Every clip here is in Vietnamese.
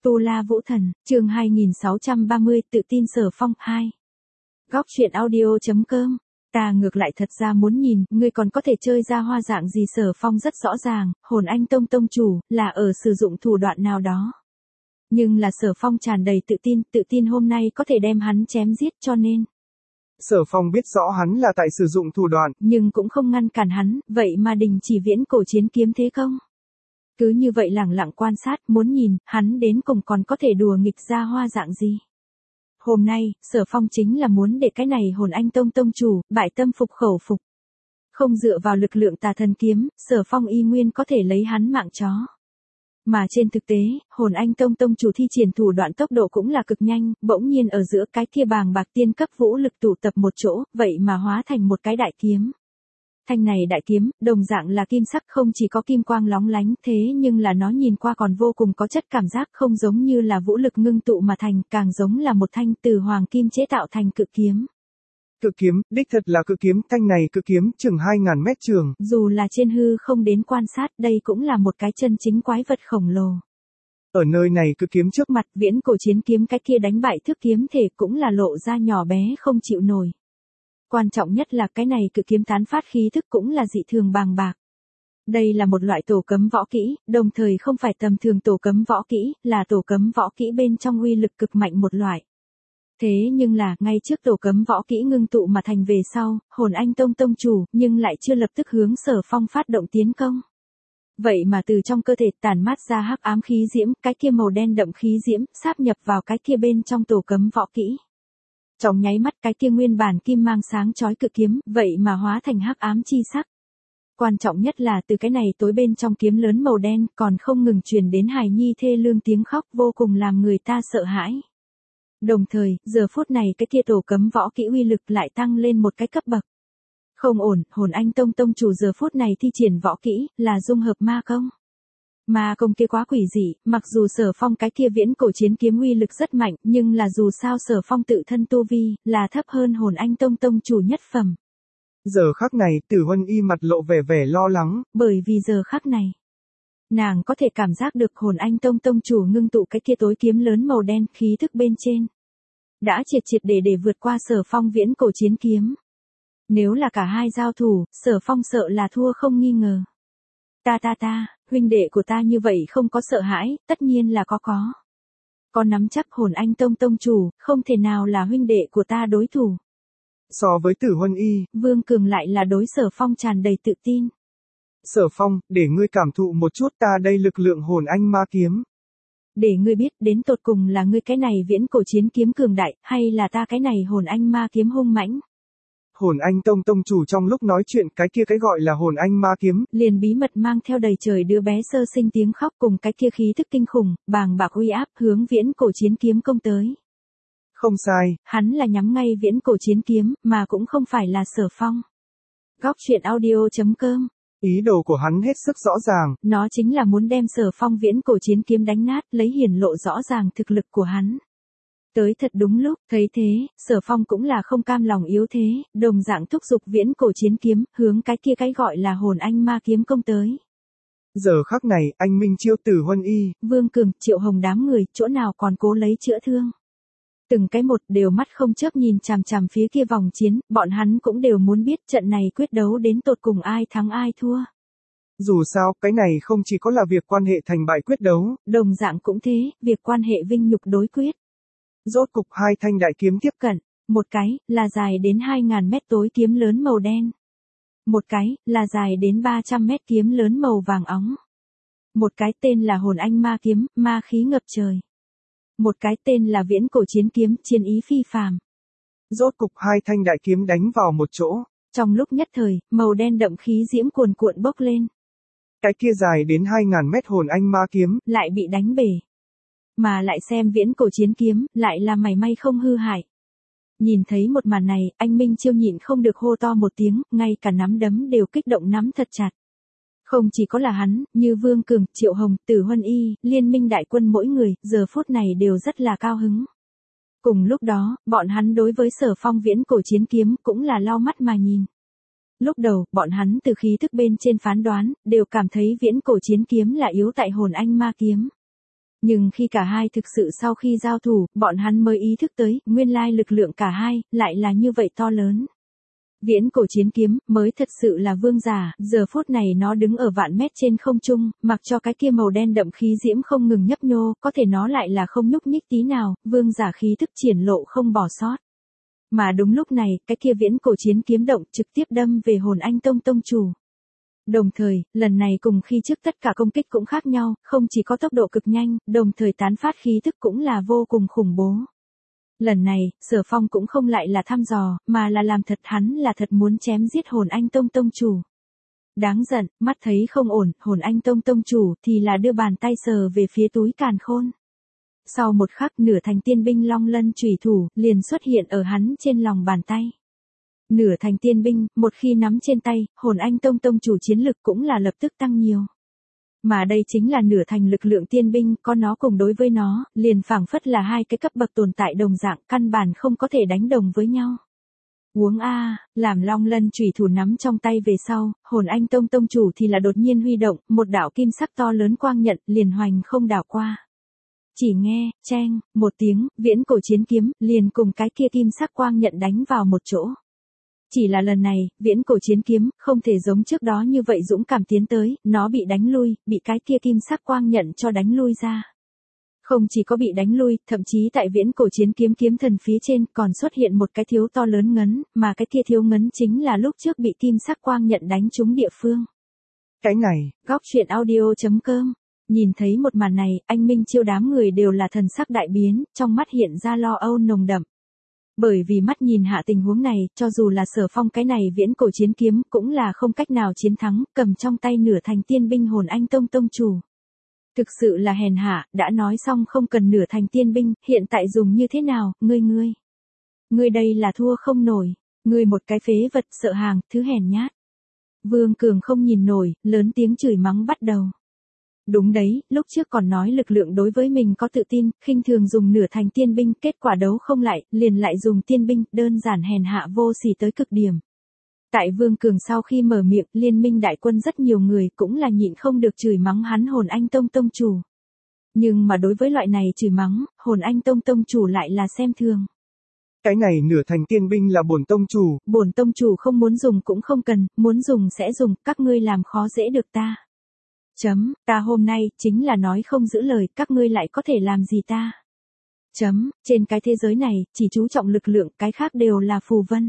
Tu La Vũ Thần, chương 2630, tự tin Sở Phong 2. Góc truyện audio.com. Ta ngược lại thật ra muốn nhìn, ngươi còn có thể chơi ra hoa dạng gì. Sở Phong rất rõ ràng, hồn anh tông tông chủ, là ở sử dụng thủ đoạn nào đó. Nhưng là Sở Phong tràn đầy tự tin hôm nay có thể đem hắn chém giết cho nên. Sở Phong biết rõ hắn là tại sử dụng thủ đoạn, nhưng cũng không ngăn cản hắn, vậy mà đình chỉ viễn cổ chiến kiếm thế công. Cứ như vậy lẳng lặng quan sát, muốn nhìn, hắn đến cùng còn có thể đùa nghịch ra hoa dạng gì. Hôm nay, Sở Phong chính là muốn để cái này hồn anh tông tông chủ, bại tâm phục khẩu phục. Không dựa vào lực lượng tà thần kiếm, Sở Phong y nguyên có thể lấy hắn mạng chó. Mà trên thực tế, hồn anh tông tông chủ thi triển thủ đoạn tốc độ cũng là cực nhanh, bỗng nhiên ở giữa cái kia bàng bạc tiên cấp vũ lực tụ tập một chỗ, vậy mà hóa thành một cái đại kiếm. Thanh này đại kiếm, đồng dạng là kim sắc, không chỉ có kim quang lóng lánh, thế nhưng là nó nhìn qua còn vô cùng có chất cảm giác, không giống như là vũ lực ngưng tụ mà thành, càng giống là một thanh từ hoàng kim chế tạo thành cự kiếm. Cự kiếm, đích thật là cự kiếm, thanh này cự kiếm chừng 2000 mét trường. Dù là trên hư không đến quan sát, đây cũng là một cái chân chính quái vật khổng lồ. Ở nơi này cự kiếm trước mặt, viễn cổ chiến kiếm cái kia đánh bại thức kiếm thể cũng là lộ ra nhỏ bé không chịu nổi. Quan trọng nhất là cái này cự kiếm tán phát khí thức cũng là dị thường bàng bạc. Đây là một loại tổ cấm võ kỹ, đồng thời không phải tầm thường tổ cấm võ kỹ, là tổ cấm võ kỹ bên trong uy lực cực mạnh một loại. Thế nhưng là, ngay trước tổ cấm võ kỹ ngưng tụ mà thành về sau, hồn anh tông tông chủ, nhưng lại chưa lập tức hướng Sở Phong phát động tiến công. Vậy mà từ trong cơ thể tản mát ra hắc ám khí diễm, cái kia màu đen đậm khí diễm, sáp nhập vào cái kia bên trong tổ cấm võ kỹ. Trong nháy mắt cái kia nguyên bản kim mang sáng chói cự kiếm, vậy mà hóa thành hắc ám chi sắc. Quan trọng nhất là từ cái này tối bên trong kiếm lớn màu đen còn không ngừng truyền đến hài nhi thê lương tiếng khóc, vô cùng làm người ta sợ hãi. Đồng thời, giờ phút này cái kia tổ cấm võ kỹ uy lực lại tăng lên một cái cấp bậc. Không ổn, hồn anh tông tông chủ giờ phút này thi triển võ kỹ, là dung hợp ma công. Ma công kia quá quỷ dị, mặc dù Sở Phong cái kia viễn cổ chiến kiếm uy lực rất mạnh, nhưng là dù sao Sở Phong tự thân tu vi, là thấp hơn hồn anh tông tông chủ nhất phẩm. Giờ khắc này, Tử Huân Y mặt lộ vẻ lo lắng. Bởi vì giờ khắc này, nàng có thể cảm giác được hồn anh tông tông chủ ngưng tụ cái kia tối kiếm lớn màu đen, khí thức bên trên. Đã triệt để vượt qua Sở Phong viễn cổ chiến kiếm. Nếu là cả hai giao thủ, Sở Phong sợ là thua không nghi ngờ. Ta, huynh đệ của ta như vậy không có sợ hãi, tất nhiên là có. Có nắm chắc hồn anh tông tông chủ, không thể nào là huynh đệ của ta đối thủ. So với Tử Huân Y, Vương Cường lại là đối Sở Phong tràn đầy tự tin. Sở Phong, để ngươi cảm thụ một chút ta đây lực lượng hồn anh ma kiếm. Để ngươi biết đến tột cùng là ngươi cái này viễn cổ chiến kiếm cường đại, hay là ta cái này hồn anh ma kiếm hung mãnh. Hồn anh tông tông chủ trong lúc nói chuyện cái kia cái gọi là hồn anh ma kiếm, liền bí mật mang theo đầy trời đứa bé sơ sinh tiếng khóc cùng cái kia khí thức kinh khủng, bàng bạc uy áp hướng viễn cổ chiến kiếm công tới. Không sai, hắn là nhắm ngay viễn cổ chiến kiếm, mà cũng không phải là Sở Phong. Góc truyện audio.com. Ý đồ của hắn hết sức rõ ràng. Nó chính là muốn đem Sở Phong viễn cổ chiến kiếm đánh nát, lấy hiển lộ rõ ràng thực lực của hắn. Tới thật đúng lúc, thấy thế, Sở Phong cũng là không cam lòng yếu thế, đồng dạng thúc giục viễn cổ chiến kiếm, hướng cái kia cái gọi là hồn anh ma kiếm công tới. Giờ khắc này, anh Minh Chiêu, Tử Huân Y, Vương Cường, Triệu Hồng đám người, chỗ nào còn cố lấy chữa thương. Từng cái một đều mắt không chớp nhìn chằm chằm phía kia vòng chiến, bọn hắn cũng đều muốn biết trận này quyết đấu đến tột cùng ai thắng ai thua. Dù sao, cái này không chỉ có là việc quan hệ thành bại quyết đấu, đồng dạng cũng thế, việc quan hệ vinh nhục đối quyết. Rốt cục hai thanh đại kiếm tiếp cận, một cái là dài đến 2000 mét tối kiếm lớn màu đen. Một cái là dài đến 300 mét kiếm lớn màu vàng óng. Một cái tên là hồn anh ma kiếm, ma khí ngập trời. Một cái tên là viễn cổ chiến kiếm, chiến ý phi phàm. Rốt cục hai thanh đại kiếm đánh vào một chỗ. Trong lúc nhất thời, màu đen đậm khí diễm cuồn cuộn bốc lên. Cái kia dài đến 2000 mét hồn anh ma kiếm lại bị đánh bể. Mà lại xem viễn cổ chiến kiếm, lại là mảy may không hư hại. Nhìn thấy một màn này, anh Minh Chiêu nhịn không được hô to một tiếng, ngay cả nắm đấm đều kích động nắm thật chặt. Không chỉ có là hắn, như Vương Cường, Triệu Hồng, Tử Huân Y, liên minh đại quân mỗi người, giờ phút này đều rất là cao hứng. Cùng lúc đó, bọn hắn đối với Sở Phong viễn cổ chiến kiếm cũng là lau mắt mà nhìn. Lúc đầu, bọn hắn từ khí thức bên trên phán đoán, đều cảm thấy viễn cổ chiến kiếm là yếu tại hồn anh ma kiếm. Nhưng khi cả hai thực sự sau khi giao thủ, bọn hắn mới ý thức tới, nguyên lai lực lượng cả hai, lại là như vậy to lớn. Viễn cổ chiến kiếm, mới thật sự là vương giả, giờ phút này nó đứng ở vạn mét trên không trung, mặc cho cái kia màu đen đậm khí diễm không ngừng nhấp nhô, có thể nó lại là không nhúc nhích tí nào, vương giả khí thức triển lộ không bỏ sót. Mà đúng lúc này, cái kia viễn cổ chiến kiếm động trực tiếp đâm về hồn anh tông tông chủ. Đồng thời, lần này cùng khi trước tất cả công kích cũng khác nhau, không chỉ có tốc độ cực nhanh, đồng thời tán phát khí thức cũng là vô cùng khủng bố. Lần này, Sở Phong cũng không lại là thăm dò, mà là làm thật, hắn là thật muốn chém giết hồn anh tông tông chủ. Đáng giận, mắt thấy không ổn, hồn anh tông tông chủ thì là đưa bàn tay sờ về phía túi càn khôn. Sau một khắc nửa thành tiên binh long lân chủy thủ, liền xuất hiện ở hắn trên lòng bàn tay. Nửa thành tiên binh, một khi nắm trên tay, hồn anh tông tông chủ chiến lực cũng là lập tức tăng nhiều. Mà đây chính là nửa thành lực lượng tiên binh, có nó cùng đối với nó, liền phảng phất là hai cái cấp bậc tồn tại đồng dạng, căn bản không có thể đánh đồng với nhau. Uống a, làm long lân chủy thủ nắm trong tay về sau, hồn anh tông tông chủ thì là đột nhiên huy động, một đạo kim sắc to lớn quang nhận, liền hoành không đảo qua. Chỉ nghe, cheng, một tiếng, viễn cổ chiến kiếm, liền cùng cái kia kim sắc quang nhận đánh vào một chỗ. Chỉ là lần này, viễn cổ chiến kiếm, không thể giống trước đó như vậy dũng cảm tiến tới, nó bị đánh lui, bị cái kia kim sắc quang nhận cho đánh lui ra. Không chỉ có bị đánh lui, thậm chí tại viễn cổ chiến kiếm kiếm thần phía trên còn xuất hiện một cái thiếu to lớn ngấn, mà cái kia thiếu ngấn chính là lúc trước bị kim sắc quang nhận đánh trúng địa phương. Cái này, Góc truyện audio.com. Nhìn thấy một màn này, anh Minh Chiêu đám người đều là thần sắc đại biến, trong mắt hiện ra lo âu nồng đậm. Bởi vì mắt nhìn hạ tình huống này, cho dù là Sở Phong cái này viễn cổ chiến kiếm cũng là không cách nào chiến thắng, cầm trong tay nửa thành tiên binh hồn anh tông tông chủ. Thực sự là hèn hạ, đã nói xong không cần nửa thành tiên binh, hiện tại dùng như thế nào, ngươi. Ngươi đây là thua không nổi, ngươi một cái phế vật sợ hàng, thứ hèn nhát. Vương Cường không nhìn nổi, lớn tiếng chửi mắng bắt đầu. Đúng đấy, lúc trước còn nói lực lượng đối với mình có tự tin, khinh thường dùng nửa thành tiên binh, kết quả đấu không lại, liền lại dùng tiên binh, đơn giản hèn hạ vô sỉ tới cực điểm. Tại Vương Cường sau khi mở miệng, liên minh đại quân rất nhiều người cũng là nhịn không được chửi mắng hắn hồn anh tông tông chủ. Nhưng mà đối với loại này chửi mắng, hồn anh tông tông chủ lại là xem thường. Cái này nửa thành tiên binh là bổn tông chủ. Bổn tông chủ không muốn dùng cũng không cần, muốn dùng sẽ dùng, các ngươi làm khó dễ được ta. Ta hôm nay, chính là nói không giữ lời, các ngươi lại có thể làm gì ta. Trên cái thế giới này, chỉ chú trọng lực lượng, cái khác đều là phù vân.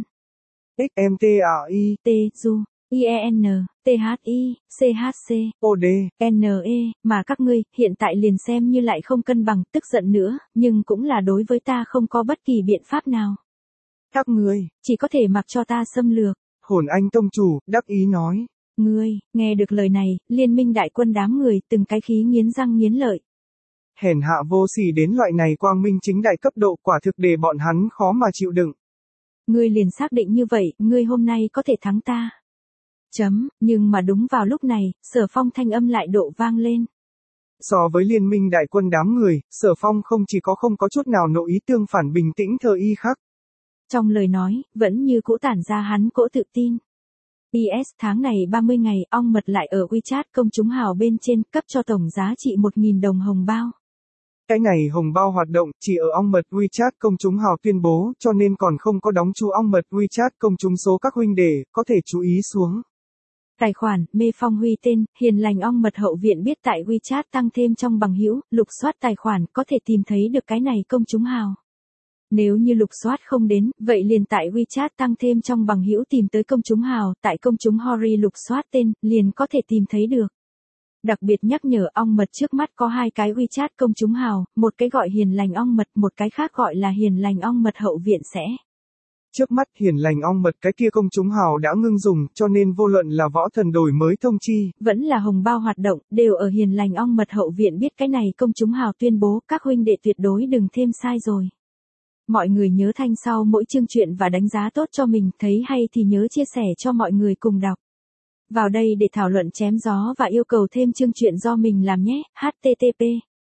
XMTAI, T-U, IEN, THI, CHC, OD, NE, mà các ngươi, hiện tại liền xem như lại không cân bằng, tức giận nữa, nhưng cũng là đối với ta không có bất kỳ biện pháp nào. Các ngươi, chỉ có thể mặc cho ta xâm lược. Hồn anh tông chủ, đắc ý nói. Ngươi, nghe được lời này, liên minh đại quân đám người, từng cái khí nghiến răng nghiến lợi. Hèn hạ vô sỉ đến loại này quang minh chính đại cấp độ, quả thực để bọn hắn khó mà chịu đựng. Ngươi liền xác định như vậy, ngươi hôm nay có thể thắng ta. Nhưng mà đúng vào lúc này, Sở Phong thanh âm lại độ vang lên. So với liên minh đại quân đám người, Sở Phong không chỉ có không có chút nào nội ý tương phản bình tĩnh thờ y khắc. Trong lời nói, vẫn như cũ tản ra hắn cỗ tự tin. PS tháng này 30 ngày, ong mật lại ở WeChat công chúng hào bên trên, cấp cho tổng giá trị 1.000 đồng hồng bao. Cái này hồng bao hoạt động chỉ ở ong mật WeChat công chúng hào tuyên bố, cho nên còn không có đóng chú ong mật WeChat công chúng số các huynh đệ, có thể chú ý xuống. Tài khoản, Mê Phong Huy tên, hiền lành ong mật hậu viện biết tại WeChat tăng thêm trong bằng hữu, lục soát tài khoản, có thể tìm thấy được cái này công chúng hào. Nếu như lục soát không đến, vậy liền tại WeChat tăng thêm trong bằng hữu tìm tới công chúng hào, tại công chúng Hori lục soát tên, liền có thể tìm thấy được. Đặc biệt nhắc nhở ong mật trước mắt có hai cái WeChat công chúng hào, một cái gọi hiền lành ong mật, một cái khác gọi là hiền lành ong mật hậu viện sẽ. Trước mắt hiền lành ong mật cái kia công chúng hào đã ngưng dùng, cho nên vô luận là võ thần đổi mới thông chi. Vẫn là hồng bao hoạt động, đều ở hiền lành ong mật hậu viện biết cái này công chúng hào tuyên bố các huynh đệ tuyệt đối đừng thêm sai rồi. Mọi người nhớ thanh sau mỗi chương truyện và đánh giá tốt cho mình, thấy hay thì nhớ chia sẻ cho mọi người cùng đọc. Vào đây để thảo luận chém gió và yêu cầu thêm chương truyện do mình làm nhé, http.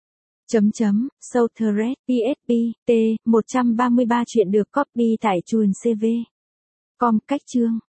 Southred, PSP, T, 133 chuyện được copy tại chuồn CV. Com cách chương.